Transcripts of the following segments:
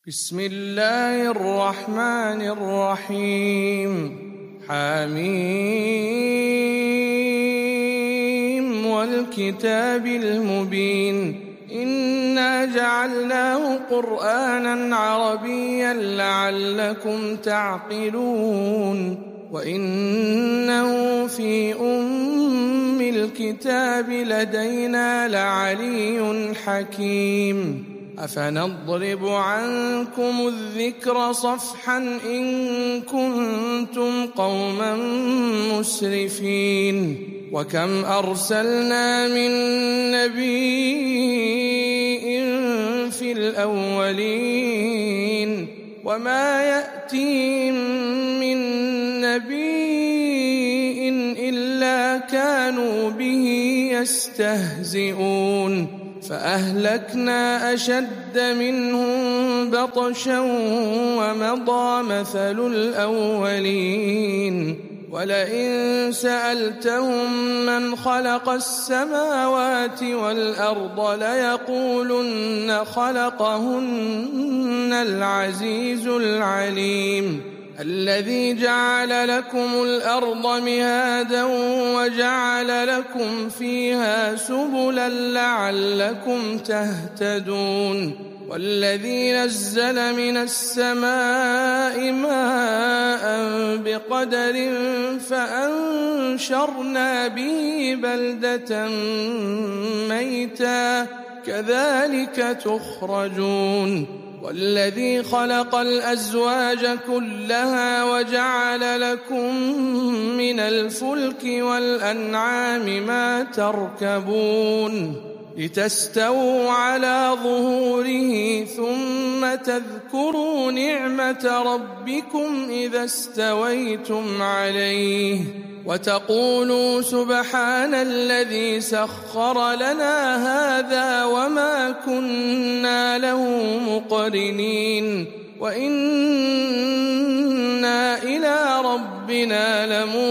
بسم الله الرحمن الرحيم حميم والكتاب المبين إنا جعلناه قرآنا عربيا لعلكم تعقلون وإنه في أم الكتاب لدينا لعلي حكيم أفنضرب عنكم الذكر صفحا إن كنتم قوما مسرفين وكم أرسلنا من نبي في الأولين وما يأتيهم من نبي إلا كانوا به يستهزئون فأهلكنا أشد منهم بطشا ومضى مثل الأولين ولئن سألتهم من خلق السماوات والأرض ليقولن خلقهن العزيز العليم الذي جعل لكم الأرض مهادا وجعل لكم فيها سبلا لعلكم تهتدون والذي نزل من السماء ماء بقدر فأنشرنا به بلدة ميتا كذلك تخرجون والذي خلق الأزواج كلها وجعل لكم من الفلك والأنعام ما تركبون لتستووا على ظهوره ثم تذكروا نعمة ربكم إذا استويتم عليه وتقولوا سبحان الذي سخر لنا هذا وما كنا له مقرنين وإنا إلى ربنا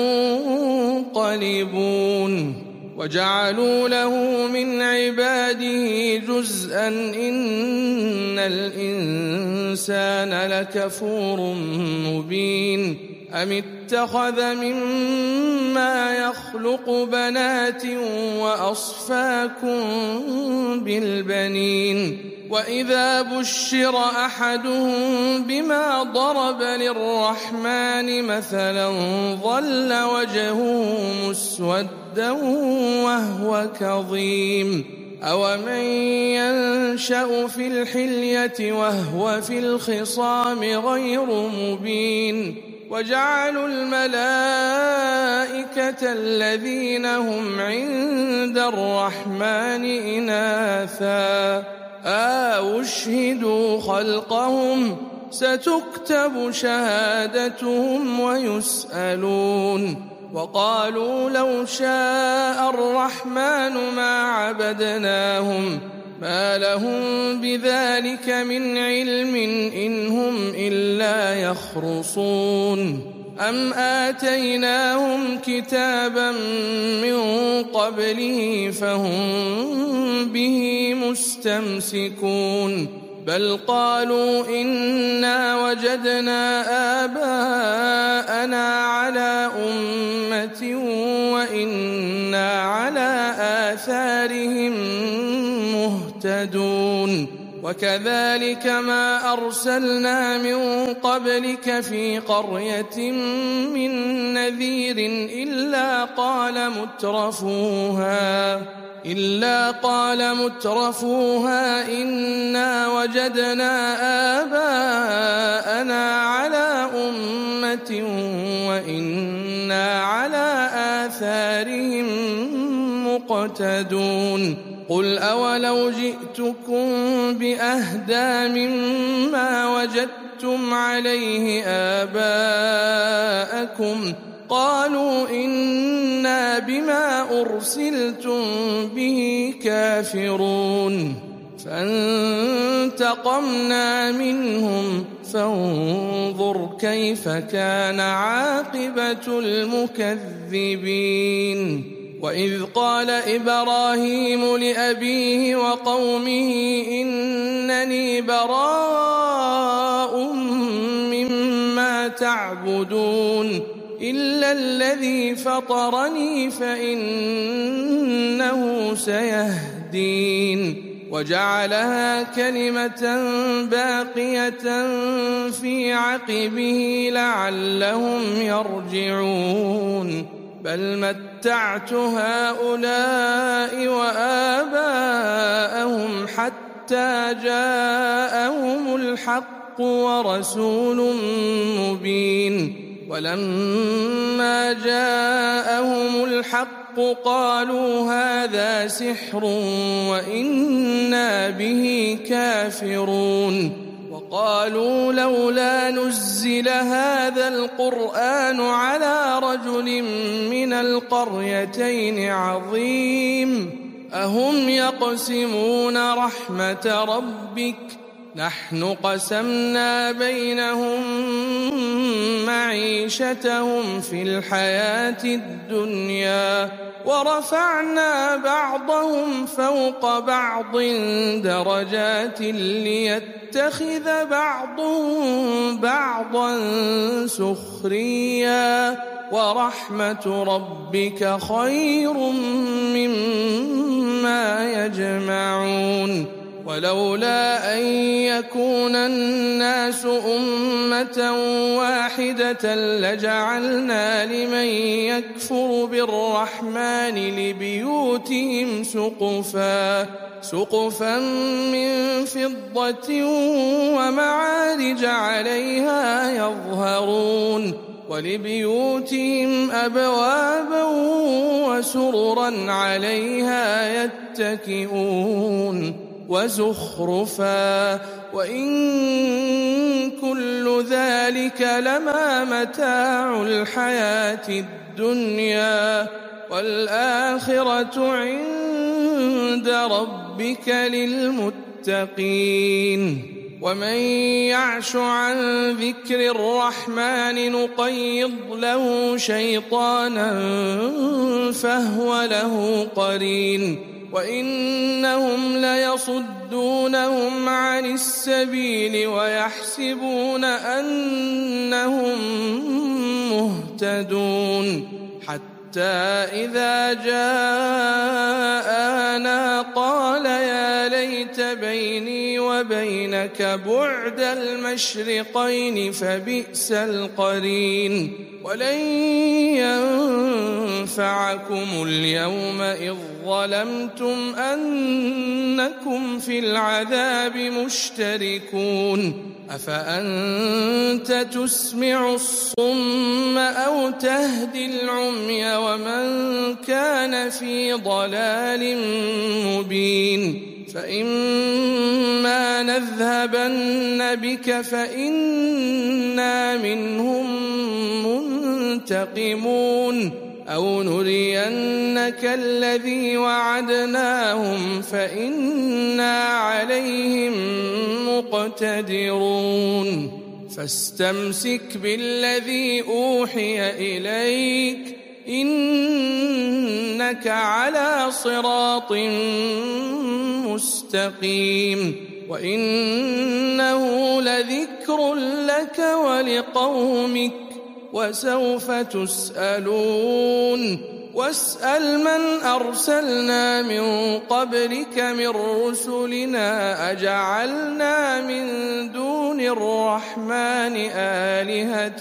لمنقلبون وجعلوا له من عباده جزءا إن الإنسان لكفور مبين أم اتخذ مما يخلق بنات وأصفاكم بالبنين وإذا بشر أحدهم بما ضرب للرحمن مثلا ظل وجهه مسودا وهو كظيم أومن ينشأ في الحلية وهو في الخصام غير مبين وجعلوا الملائكة الذين هم عند الرحمن إناثا أشهدوا خلقهم ستكتب شهادتهم ويسألون وقالوا لو شاء الرحمن ما عبدناهم ما لهم بذلك من علم إن هم إلا يخرصون أم آتيناهم كتابا من قبله فهم به مستمسكون بل قالوا إنا وجدنا آباءنا على أمة وإنا على آثارهم مهتدون وكذلك ما أرسلنا من قبلك في قرية من نذير إلا قال مترفوها إنا وجدنا آباءنا على أمة وإنا على آثارهم مقتدون قل أولو جئتكم بأهدى مما وجدتم عليه آباءكم قالوا إنا بما أرسلتم به كافرون فانتقمنا منهم فانظر كيف كان عاقبة المكذبين وإذ قال إبراهيم لأبيه وقومه إنني براء تعبدون إلا الذي فطرني فإنه سيهدين وجعلها كلمة باقية في عقبه لعلهم يرجعون بل متعت هؤلاء وآباءهم حتى جاءهم الحق ورسول مبين ولما جاءهم الحق قالوا هذا سحر وإنا به كافرون وقالوا لولا نزل هذا القرآن على رجل من القريتين عظيم أهم يقسمون رحمة ربك نحن قسمنا بينهم معيشتهم في الحياة الدنيا ورفعنا بعضهم فوق بعض درجات ليتخذ بعضهم بعضا سخريا ورحمة ربك خير مما يجمعون ولولا أن يكون الناس أمة واحدة لجعلنا لمن يكفر بالرحمن لبيوتهم سقفا من فضة ومعارج عليها يظهرون ولبيوتهم أبوابا وسررا عليها يتكئون وزخرفا وإن كل ذلك لما متاع الحياة الدنيا والآخرة عند ربك للمتقين ومن يعش عن ذكر الرحمن نقيض له شيطانا فهو له قرين وإنهم ليصدونهم عن السبيل ويحسبون أنهم مهتدون حتى إذا جاءنا قال يا ليت بيني وبينك بعد المشرقين فبئس القرين ولن ينفعكم اليوم إذ ظلمتم أنكم في العذاب مشتركون أفأنت تسمع الصم أو تهدي العمي ومن كان في ضلال مبين فإما نذهبن بك فإنا منهم منتقمون أو نرينك الذي وعدناهم فإنا عليهم مقتدرون فاستمسك بالذي أوحي إليك إنك على صراط مستقيم وإنه لذكر لك ولقومك وسوف تسألون واسأل من أرسلنا من قبلك من رسلنا أجعلنا من دون الرحمن آلهة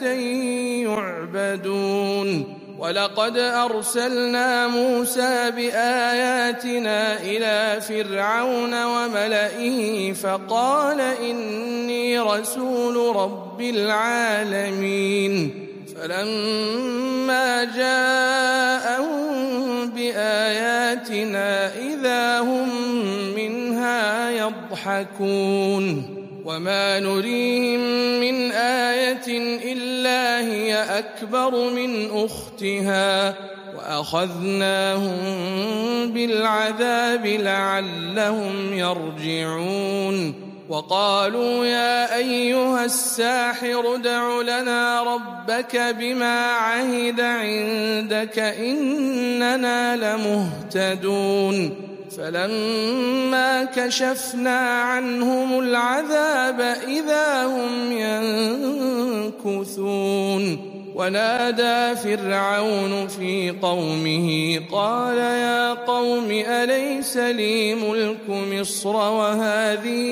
يعبدون ولقد أرسلنا موسى بآياتنا إلى فرعون وملئه فقال إني رسول رب العالمين فلما جاءهم بآياتنا إذا هم منها يضحكون وما نريهم من آية إلا هي أكبر من أختها وأخذناهم بالعذاب لعلهم يرجعون وقالوا يا أيها الساحر ادع لنا ربك بما عهد عندك إننا لمهتدون فلما كشفنا عنهم العذاب إذا هم يمكثون ونادى فرعون في قومه قال يا قوم أليس لي ملك مصر وهذه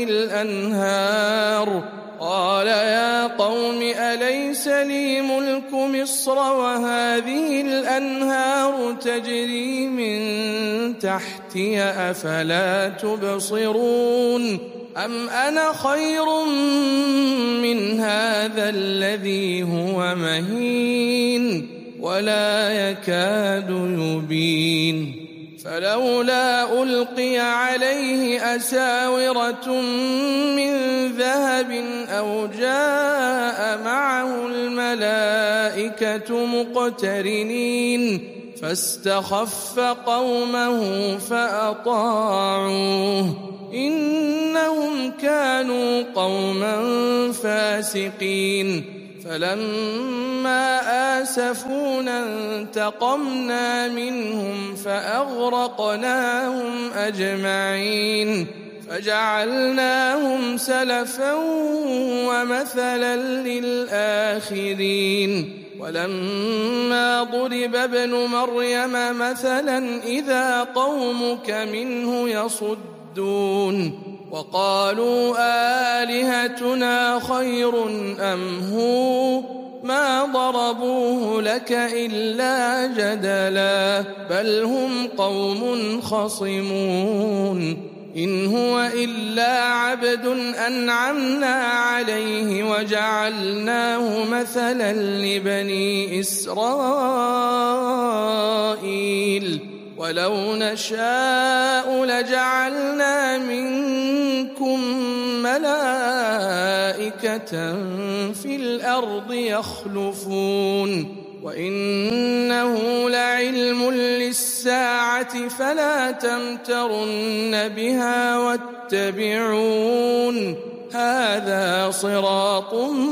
الأنهار تجري من تحتي أفلا تبصرون أم أنا خير من هذا الذي هو مهين ولا يكاد يبين فلولا ألقي عليه أساورة من ذهب أو جاء معه الملائكة مقترنين فاستخف قومه فأطاعوه إنهم كانوا قوما فاسقين فلما آسفونا انتقمنا منهم فأغرقناهم أجمعين فجعلناهم سلفا ومثلا للآخرين ولما ضرب ابن مريم مثلا إذا قومك منه يصدون وقالوا آلهتنا خير أم هو ما ضربوه لك إلا جدلا بل هم قوم خصمون إن هو إلا عبد أنعمنا عليه وجعلناه مثلا لبني إسرائيل ولو نشاء لجعلنا منكم ملائكة في الأرض يخلفون وإنه لعلم للساعة فلا تمترن بها واتبعون هذا صراط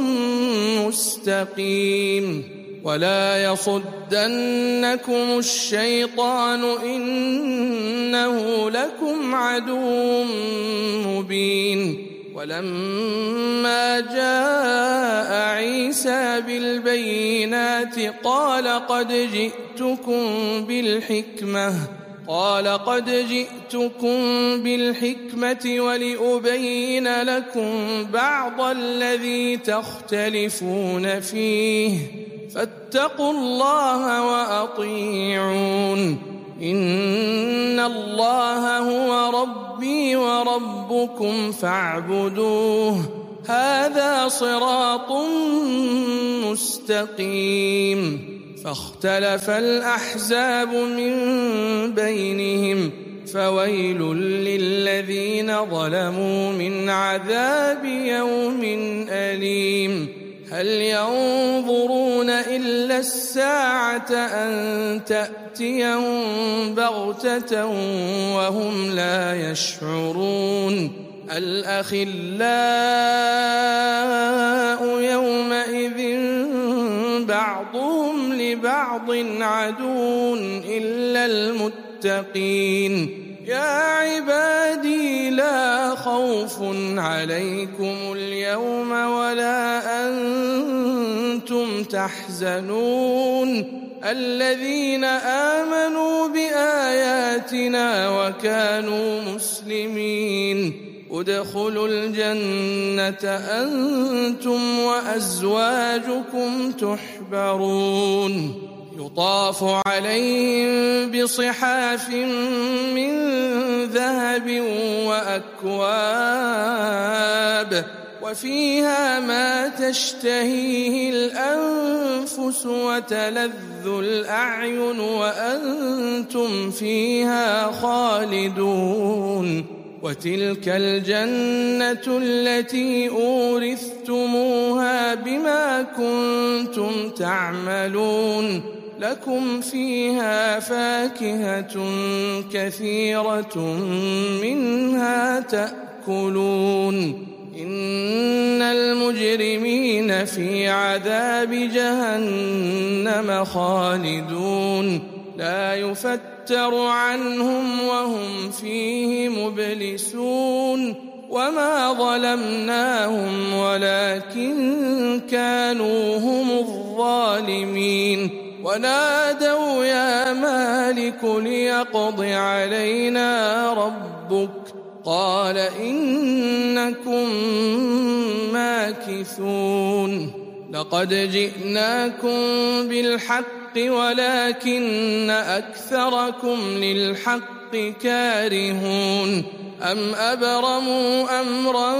مستقيم ولا يصدنكم الشيطان إنه لكم عدو مبين ولما جاء عيسى بالبينات قال قد جئتكم بالحكمة ولأبين لكم بعض الذي تختلفون فيه فاتقوا الله وأطيعون إن الله هو ربي وربكم فاعبدوه هذا صراط مستقيم فاختلف الأحزاب من بينهم فويل للذين ظلموا من عذاب يوم أليم هل ينظرون إلا الساعة أن تأتيهم بغتة وهم لا يشعرون الأخلاء يومئذ بعضهم لبعض عدو إلا المتقين يا عبادي لا خوف عليكم اليوم ولا أنتم تحزنون الذين آمنوا بآياتنا وكانوا مسلمين ادخلوا الجنة أنتم وأزواجكم تحبرون يطاف عليهم بصحاف من ذهب وأكواب وفيها ما تشتهيه الأنفس وتلذ الأعين وأنتم فيها خالدون وتلك الجنة التي أورثتموها بما كنتم تعملون لكم فيها فاكهة كثيرة منها تأكلون إن المجرمين في عذاب جهنم خالدون لا يفتر عنهم وهم فيه مبلسون وما ظلمناهم ولكن كانوا هم الظالمين ونادوا يا مالك ليقض علينا ربك قال إنكم ماكثون لقد جئناكم بالحق ولكن أكثركم للحق كارهون أم أبرموا أمرا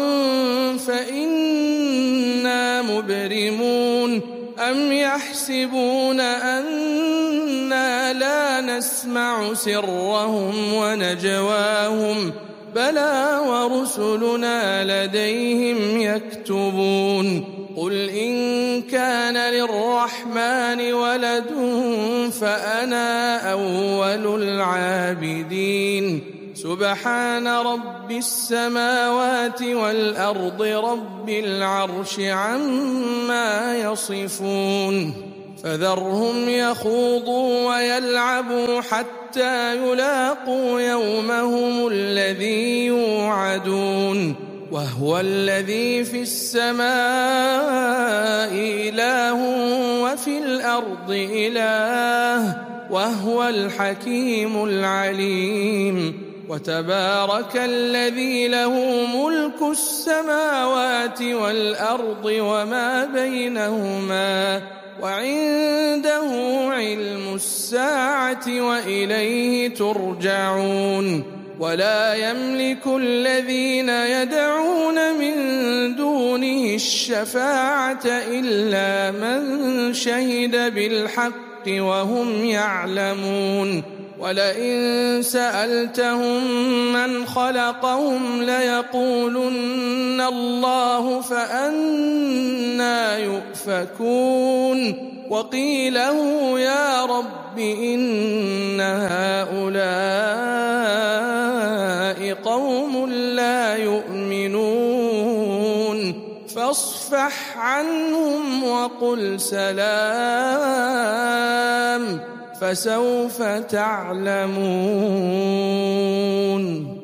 فإنا مبرمون أم يحسبون أنا لا نسمع سرهم ونجواهم بلى ورسلنا لديهم يكتبون قل إن كان للرحمن ولد فأنا أول العابدين سبحان رب السماوات والأرض رب العرش عما يصفون فذرهم يخوضوا ويلعبوا حتى يلاقوا يومهم الذي يوعدون وهو الذي في السماء إله وفي الأرض إله وهو الحكيم العليم وتبارك الذي له ملك السماوات والأرض وما بينهما وعنده علم الساعة وإليه ترجعون ولا يملك الذين يدعون من دونه الشفاعة إلا من شهد بالحق وهم يعلمون ولئن سألتهم من خلقهم ليقولن الله فأنى يؤفكون وقيله يا رب إن هؤلاء قوم لا يؤمنون فاصفح عنهم وقل سلام فسوف تعلمون